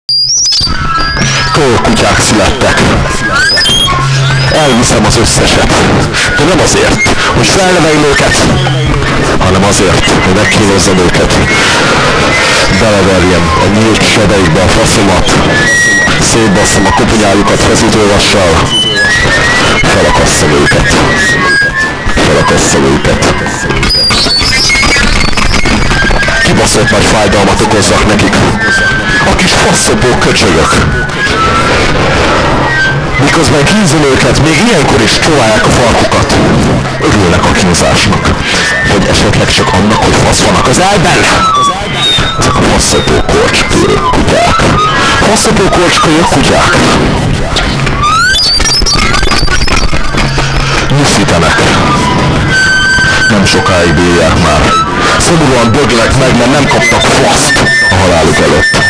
Kutyák születtek. Elviszem az összeset. De nem azért, hogy felneveljem őket, hanem azért, hogy megkínozzam őket. Beleverjem a nyílt sebeikbe a faszomat, szétbasszom a koponyájukat feszítővassal, felakasszam őket. Felakasszam őket. Kibaszott nagy fájdalmat okozzak nekik. A kis faszopó köcsögök. Miközben kínzom őket, még ilyenkor is csóválják a farkukat. Örülnek a kínzásnak. Vagy esetleg csak annak, hogy fasz vannak az elben. Ezek a faszopó korcskölyök kutyák. Faszopó korcskölyök kutyák. Nyuszítenek. Nem sokáig bírják már. Szomorúan döglenek meg, mert nem kaptak faszt a haláluk előtt.